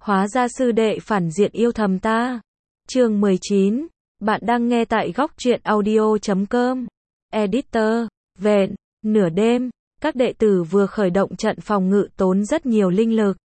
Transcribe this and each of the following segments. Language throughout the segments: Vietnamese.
Hóa ra sư đệ phản diện yêu thầm ta. Chương 19. Bạn đang nghe tại góc truyện audio.com. Editor. Vẹn. Nửa đêm, các đệ tử vừa khởi động trận phòng ngự tốn rất nhiều linh lực.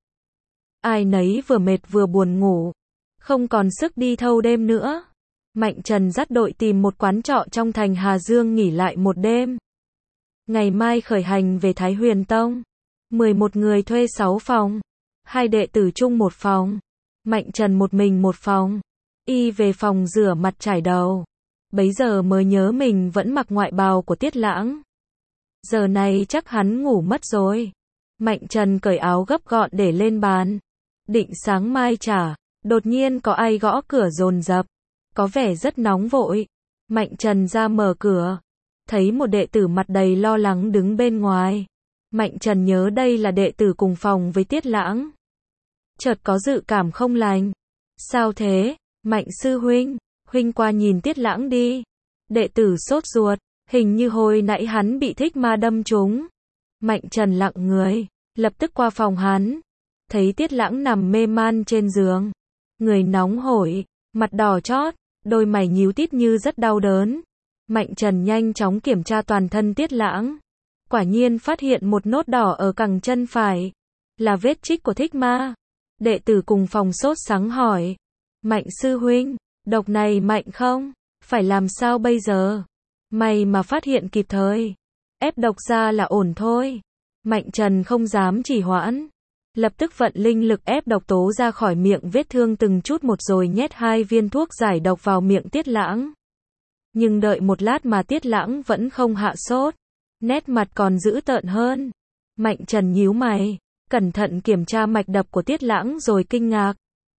Ai nấy vừa mệt vừa buồn ngủ. Không còn sức đi thâu đêm nữa. Mạnh Trần dắt đội tìm một quán trọ trong thành Hà Dương nghỉ lại một đêm. Ngày mai khởi hành về Thái Huyền Tông. 11 người thuê 6 phòng. 2 đệ tử chung một phòng. Mạnh Trần một mình một phòng. Y về phòng rửa mặt chải đầu. Bấy giờ mới nhớ mình vẫn mặc ngoại bào của Tiết Lãng. Giờ này chắc hắn ngủ mất rồi. Mạnh Trần cởi áo gấp gọn để lên bàn. Định sáng mai trả. Đột nhiên có ai gõ cửa dồn dập. Có vẻ rất nóng vội. Mạnh Trần ra mở cửa. Thấy một đệ tử mặt đầy lo lắng đứng bên ngoài. Mạnh Trần nhớ đây là đệ tử cùng phòng với Tiết Lãng. Chợt có dự cảm không lành. Sao thế? Mạnh sư huynh, huynh qua nhìn Tiết Lãng đi. Đệ tử sốt ruột, hình như hồi nãy hắn bị thích ma đâm trúng. Mạnh Trần lặng người, lập tức qua phòng hắn. Thấy Tiết Lãng nằm mê man trên giường. Người nóng hổi, mặt đỏ chót, đôi mày nhíu tít như rất đau đớn. Mạnh Trần nhanh chóng kiểm tra toàn thân Tiết Lãng. Quả nhiên phát hiện một nốt đỏ ở cẳng chân phải. Là vết chích của thích ma. Đệ tử cùng phòng sốt sắng hỏi. Mạnh sư huynh, độc này mạnh không? Phải làm sao bây giờ? May mà phát hiện kịp thời. Ép độc ra là ổn thôi. Mạnh Trần không dám trì hoãn. Lập tức vận linh lực ép độc tố ra khỏi miệng vết thương từng chút một rồi nhét 2 viên thuốc giải độc vào miệng Tiết Lãng. Nhưng đợi một lát mà Tiết Lãng vẫn không hạ sốt. Nét mặt còn dữ tợn hơn. Mạnh Trần nhíu mày. Cẩn thận kiểm tra mạch đập của Tiết Lãng rồi kinh ngạc.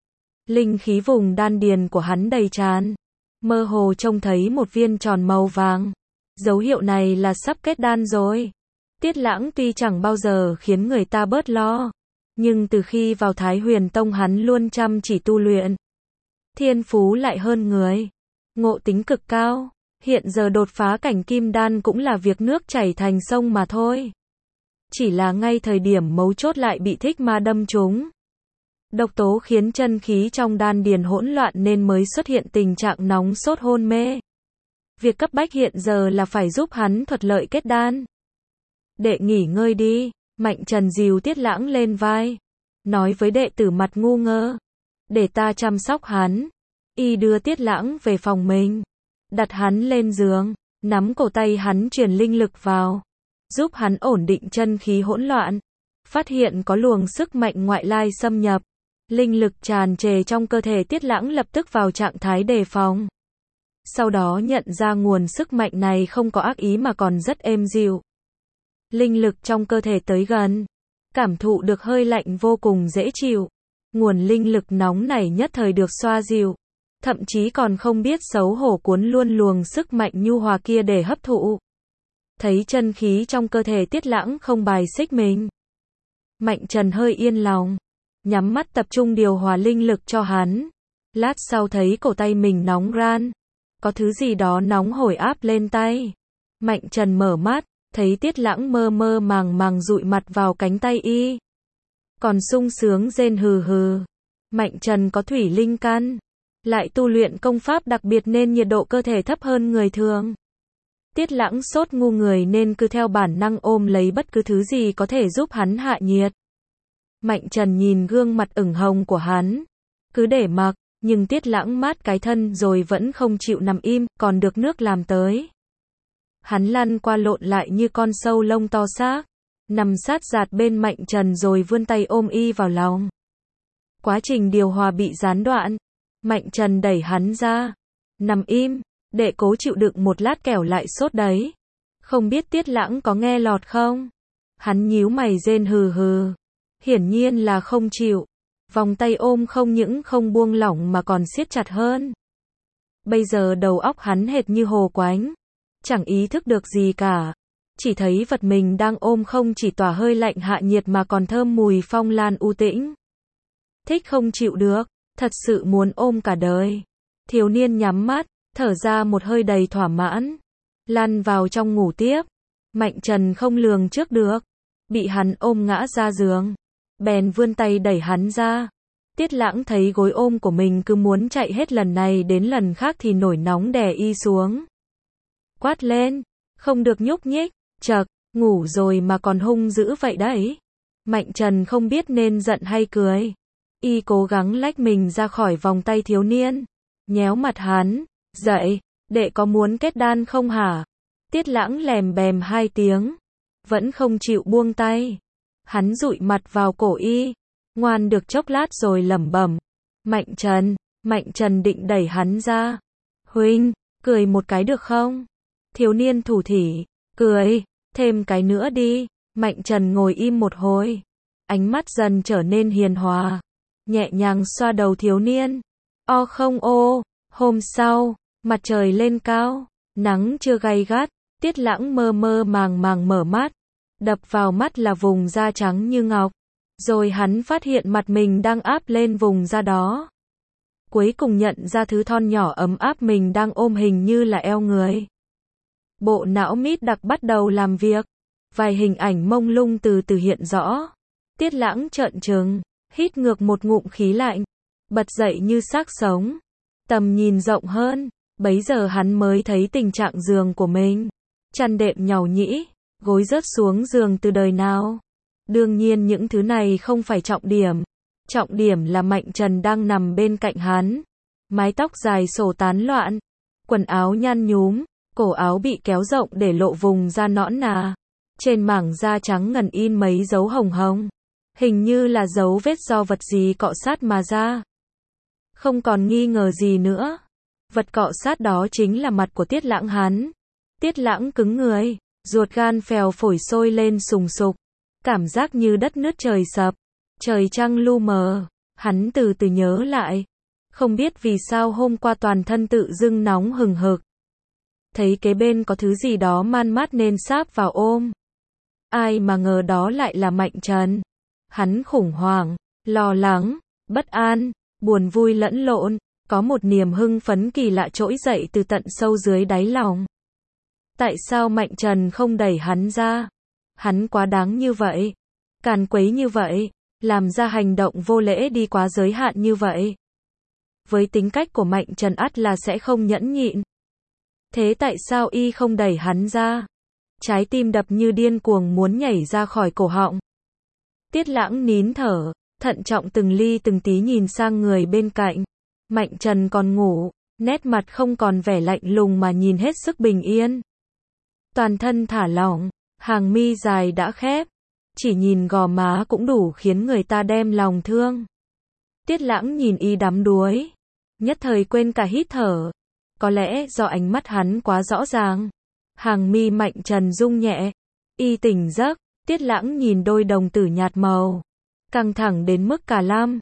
Linh khí vùng đan điền của hắn đầy tràn. Mơ hồ trông thấy một viên tròn màu vàng. Dấu hiệu này là sắp kết đan rồi. Tiết Lãng tuy chẳng bao giờ khiến người ta bớt lo. Nhưng từ khi vào Thái Huyền Tông hắn luôn chăm chỉ tu luyện. Thiên phú lại hơn người. Ngộ tính cực cao. Hiện giờ đột phá cảnh kim đan cũng là việc nước chảy thành sông mà thôi. Chỉ là ngay thời điểm mấu chốt lại bị thích ma đâm trúng. Độc tố khiến chân khí trong đan điền hỗn loạn nên mới xuất hiện tình trạng nóng sốt hôn mê. Việc cấp bách hiện giờ là phải giúp hắn thuận lợi kết đan. Đệ nghỉ ngơi đi. Mạnh Trần dìu Tiết Lãng lên vai. Nói với đệ tử mặt ngu ngơ. Để ta chăm sóc hắn. Y đưa Tiết Lãng về phòng mình. Đặt hắn lên giường. Nắm cổ tay hắn truyền linh lực vào. Giúp hắn ổn định chân khí hỗn loạn. Phát hiện có luồng sức mạnh ngoại lai xâm nhập. Linh lực tràn trề trong cơ thể Tiết Lãng lập tức vào trạng thái đề phòng. Sau đó nhận ra nguồn sức mạnh này không có ác ý mà còn rất êm dịu. Linh lực trong cơ thể tới gần. Cảm thụ được hơi lạnh vô cùng dễ chịu. Nguồn linh lực nóng này nhất thời được xoa dịu. Thậm chí còn không biết xấu hổ cuốn luôn luồng sức mạnh nhu hòa kia để hấp thụ. Thấy chân khí trong cơ thể Tiết Lãng không bài xích mình. Mạnh Trần hơi yên lòng. Nhắm mắt tập trung điều hòa linh lực cho hắn. Lát sau thấy cổ tay mình nóng ran. Có thứ gì đó nóng hổi áp lên tay. Mạnh Trần mở mắt. Thấy Tiết Lãng mơ mơ màng màng dụi mặt vào cánh tay y. Còn sung sướng rên hừ hừ. Mạnh Trần có thủy linh căn. Lại tu luyện công pháp đặc biệt nên nhiệt độ cơ thể thấp hơn người thường. Tiết Lãng sốt ngu người nên cứ theo bản năng ôm lấy bất cứ thứ gì có thể giúp hắn hạ nhiệt. Mạnh Trần nhìn gương mặt ửng hồng của hắn. Cứ để mặc, nhưng Tiết Lãng mát cái thân rồi vẫn không chịu nằm im, còn được nước làm tới. Hắn lăn qua lộn lại như con sâu lông to xác. Nằm sát giạt bên Mạnh Trần rồi vươn tay ôm y vào lòng. Quá trình điều hòa bị gián đoạn. Mạnh Trần đẩy hắn ra. Nằm im, đệ cố chịu đựng một lát kẻo lại sốt đấy. Không biết Tiết Lãng có nghe lọt không? Hắn nhíu mày rên hừ hừ. Hiển nhiên là không chịu. Vòng tay ôm không những không buông lỏng mà còn siết chặt hơn. Bây giờ đầu óc hắn hệt như hồ quánh. Chẳng ý thức được gì cả. Chỉ thấy vật mình đang ôm không chỉ tỏa hơi lạnh hạ nhiệt mà còn thơm mùi phong lan u tĩnh. Thích không chịu được. Thật sự muốn ôm cả đời. Thiếu niên nhắm mắt. Thở ra một hơi đầy thỏa mãn. Lăn vào trong ngủ tiếp. Mạnh Trần không lường trước được. Bị hắn ôm ngã ra giường. Bèn vươn tay đẩy hắn ra. Tiết Lãng thấy gối ôm của mình cứ muốn chạy hết lần này đến lần khác thì nổi nóng đè y xuống. Quát lên, không được nhúc nhích, chậc, ngủ rồi mà còn hung dữ vậy đấy. Mạnh Trần không biết nên giận hay cười. Y cố gắng lách mình ra khỏi vòng tay thiếu niên, nhéo mặt hắn, dậy, đệ có muốn kết đan không hả? Tiết Lãng lèm bèm 2 tiếng, vẫn không chịu buông tay. Hắn dụi mặt vào cổ y, ngoan được chốc lát rồi lẩm bẩm. Mạnh Trần định đẩy hắn ra. Huynh, cười một cái được không? Thiếu niên thủ thỉ, cười, thêm cái nữa đi. Mạnh Trần ngồi im một hồi, ánh mắt dần trở nên hiền hòa, nhẹ nhàng xoa đầu thiếu niên. O không ô, hôm sau, mặt trời lên cao, nắng chưa gay gắt, Tiết Lãng mơ mơ màng màng mở mắt, đập vào mắt là vùng da trắng như ngọc, rồi hắn phát hiện mặt mình đang áp lên vùng da đó. Cuối cùng nhận ra thứ thon nhỏ ấm áp mình đang ôm hình như là eo người. Bộ não mít đặc bắt đầu làm việc, vài hình ảnh mông lung từ từ hiện rõ. Tiết Lãng trợn trừng, hít ngược một ngụm khí lạnh, bật dậy như xác sống. Tầm nhìn rộng hơn, bấy giờ hắn mới thấy tình trạng giường của mình. Chăn đệm nhàu nhĩ, gối rớt xuống giường từ đời nào. Đương nhiên những thứ này không phải trọng điểm. Trọng điểm là Mạnh Trần đang nằm bên cạnh hắn. Mái tóc dài xổ tán loạn, quần áo nhăn nhúm, cổ áo bị kéo rộng để lộ vùng da nõn nà. Trên mảng da trắng ngần in mấy dấu hồng hồng. Hình như là dấu vết do vật gì cọ sát mà ra. Không còn nghi ngờ gì nữa. Vật cọ sát đó chính là mặt của Tiết Lãng hắn. Tiết Lãng cứng người, ruột gan phèo phổi sôi lên sùng sục. Cảm giác như đất nứt trời sập, trời trăng lu mờ. Hắn từ từ nhớ lại. Không biết vì sao hôm qua toàn thân tự dưng nóng hừng hực. Thấy kế bên có thứ gì đó man mát nên sáp vào ôm. Ai mà ngờ đó lại là Mạnh Trần. Hắn khủng hoảng, lo lắng, bất an, buồn vui lẫn lộn, có một niềm hưng phấn kỳ lạ trỗi dậy từ tận sâu dưới đáy lòng. Tại sao Mạnh Trần không đẩy hắn ra? Hắn quá đáng như vậy, càn quấy như vậy, làm ra hành động vô lễ đi quá giới hạn như vậy. Với tính cách của Mạnh Trần ắt là sẽ không nhẫn nhịn. Thế tại sao y không đẩy hắn ra? Trái tim đập như điên cuồng muốn nhảy ra khỏi cổ họng. Tiết Lãng nín thở, thận trọng từng ly từng tí nhìn sang người bên cạnh. Mạnh Trần còn ngủ, nét mặt không còn vẻ lạnh lùng mà nhìn hết sức bình yên. Toàn thân thả lỏng, hàng mi dài đã khép, chỉ nhìn gò má cũng đủ khiến người ta đem lòng thương. Tiết Lãng nhìn y đắm đuối, nhất thời quên cả hít thở. Có lẽ do ánh mắt hắn quá rõ ràng. Hàng mi Mạnh Trần rung nhẹ, y tỉnh giấc. Tiết Lãng nhìn đôi đồng tử nhạt màu, căng thẳng đến mức cả lam.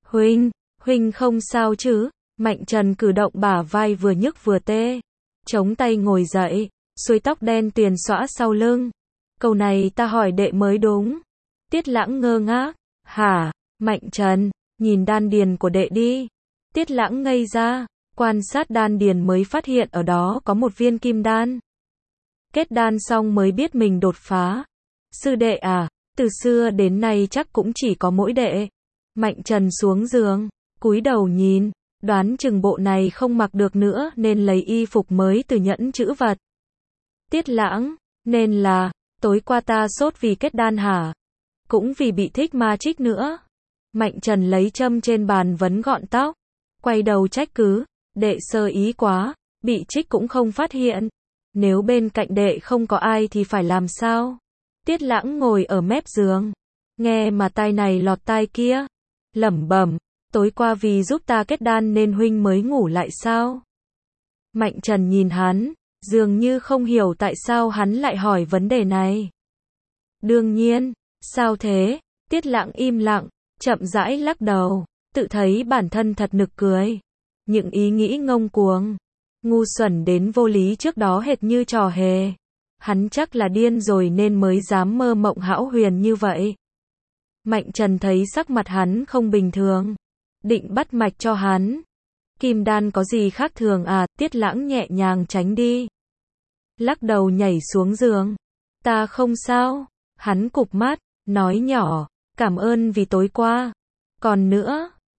Huynh không sao chứ? Mạnh Trần cử động bả vai vừa nhức vừa tê, chống tay ngồi dậy, xuôi tóc đen tuyền xõa sau lưng. Câu này ta hỏi đệ mới đúng. Tiết Lãng ngơ ngác, hả? Mạnh Trần, nhìn đan điền của đệ đi. Tiết Lãng ngây ra, quan sát đan điền mới phát hiện ở đó có một viên kim đan. Kết đan xong mới biết mình đột phá. Sư đệ à, từ xưa đến nay chắc cũng chỉ có mỗi đệ. Mạnh Trần xuống giường, cúi đầu nhìn, đoán chừng bộ này không mặc được nữa nên lấy y phục mới từ nhẫn chữ vật. Tiết Lãng, nên là, tối qua ta sốt vì kết đan hả? Cũng vì bị thích ma trích nữa. Mạnh Trần lấy châm trên bàn vấn gọn tóc, quay đầu trách cứ, đệ sơ ý quá, bị trích cũng không phát hiện. Nếu bên cạnh đệ không có ai thì phải làm sao? Tiết Lãng ngồi ở mép giường, nghe mà tai này lọt tai kia, lẩm bẩm, tối qua vì giúp ta kết đan nên huynh mới ngủ lại sao? Mạnh Trần nhìn hắn, dường như không hiểu tại sao hắn lại hỏi vấn đề này. Đương nhiên, sao thế? Tiết Lãng im lặng, chậm rãi lắc đầu, tự thấy bản thân thật nực cười. Những ý nghĩ ngông cuồng, ngu xuẩn đến vô lý trước đó hệt như trò hề. Hắn chắc là điên rồi nên mới dám mơ mộng hão huyền như vậy. Mạnh Trần thấy sắc mặt hắn không bình thường, định bắt mạch cho hắn. Kim đan có gì khác thường à? Tiết Lãng nhẹ nhàng tránh đi, lắc đầu nhảy xuống giường. Ta không sao. Hắn cụp mắt, nói nhỏ, cảm ơn vì tối qua. Còn nữa,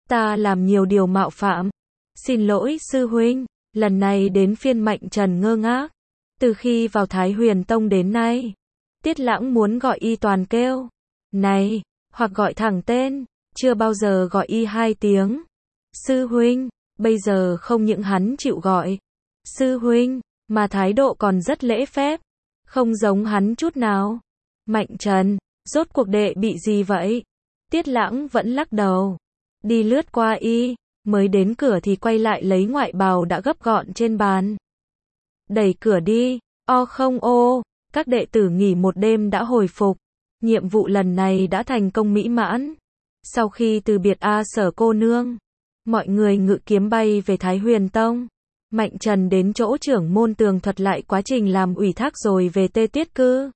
Ta làm nhiều điều mạo phạm. Xin lỗi sư huynh, lần này đến phiên Mạnh Trần ngơ ngác. Từ khi vào Thái Huyền Tông đến nay, Tiết Lãng muốn gọi y toàn kêu này, hoặc gọi thẳng tên, chưa bao giờ gọi y 2 tiếng. Sư huynh, bây giờ không những hắn chịu gọi sư huynh, mà thái độ còn rất lễ phép, không giống hắn chút nào. Mạnh Trần, rốt cuộc đệ bị gì vậy? Tiết Lãng vẫn lắc đầu, đi lướt qua y, mới đến cửa thì quay lại lấy ngoại bào đã gấp gọn trên bàn. Đẩy cửa đi, không các đệ tử nghỉ một đêm đã hồi phục. Nhiệm vụ lần này đã thành công mỹ mãn. Sau khi từ biệt Sở cô nương, mọi người ngự kiếm bay về Thái Huyền Tông. Mạnh Trần đến chỗ trưởng môn tường thuật lại quá trình làm ủy thác rồi về Tê Tiết Cư.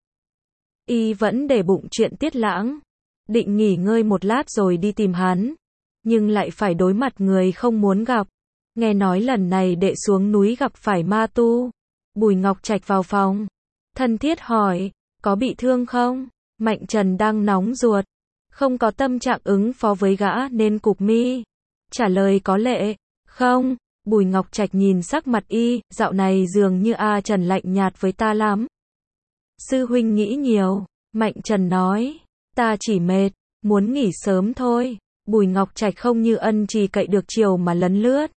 Y vẫn để bụng chuyện Tiết Lãng, định nghỉ ngơi một lát rồi đi tìm hắn, nhưng lại phải đối mặt người không muốn gặp. Nghe nói lần này đệ xuống núi gặp phải ma tu. Bùi Ngọc Trạch vào phòng, thân thiết hỏi, có bị thương không? Mạnh Trần đang nóng ruột, không có tâm trạng ứng phó với gã nên cụp mi, trả lời có lệ, không. Bùi Ngọc Trạch nhìn sắc mặt y, dạo này dường như Trần lạnh nhạt với ta lắm. Sư huynh nghĩ nhiều, Mạnh Trần nói, ta chỉ mệt, muốn nghỉ sớm thôi. Bùi Ngọc Trạch không như Ân Trì cậy được chiều mà lấn lướt.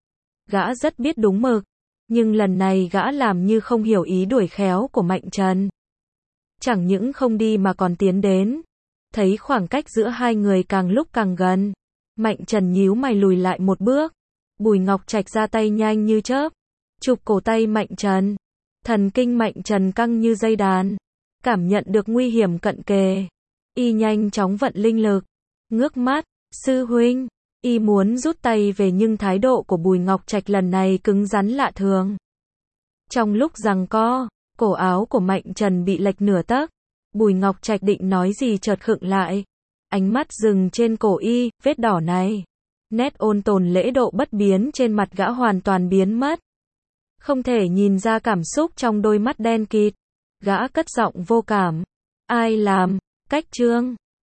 Gã rất biết đúng mực, nhưng lần này gã làm như không hiểu ý đuổi khéo của Mạnh Trần. Chẳng những không đi mà còn tiến đến. Thấy khoảng cách giữa hai người càng lúc càng gần, Mạnh Trần nhíu mày lùi lại một bước. Bùi Ngọc Trạch ra tay nhanh như chớp, chụp cổ tay Mạnh Trần. Thần kinh Mạnh Trần căng như dây đàn, cảm nhận được nguy hiểm cận kề. Y nhanh chóng vận linh lực, ngước mắt, sư huynh. Y muốn rút tay về nhưng thái độ của Bùi Ngọc Trạch lần này cứng rắn lạ thường. Trong lúc giằng co, cổ áo của Mạnh Trần bị lệch nửa tấc. Bùi Ngọc Trạch định nói gì chợt khựng lại. Ánh mắt dừng trên cổ y, vết đỏ này. Nét ôn tồn lễ độ bất biến trên mặt gã hoàn toàn biến mất. Không thể nhìn ra cảm xúc trong đôi mắt đen kịt. Gã cất giọng vô cảm. Ai làm? Cách Trương.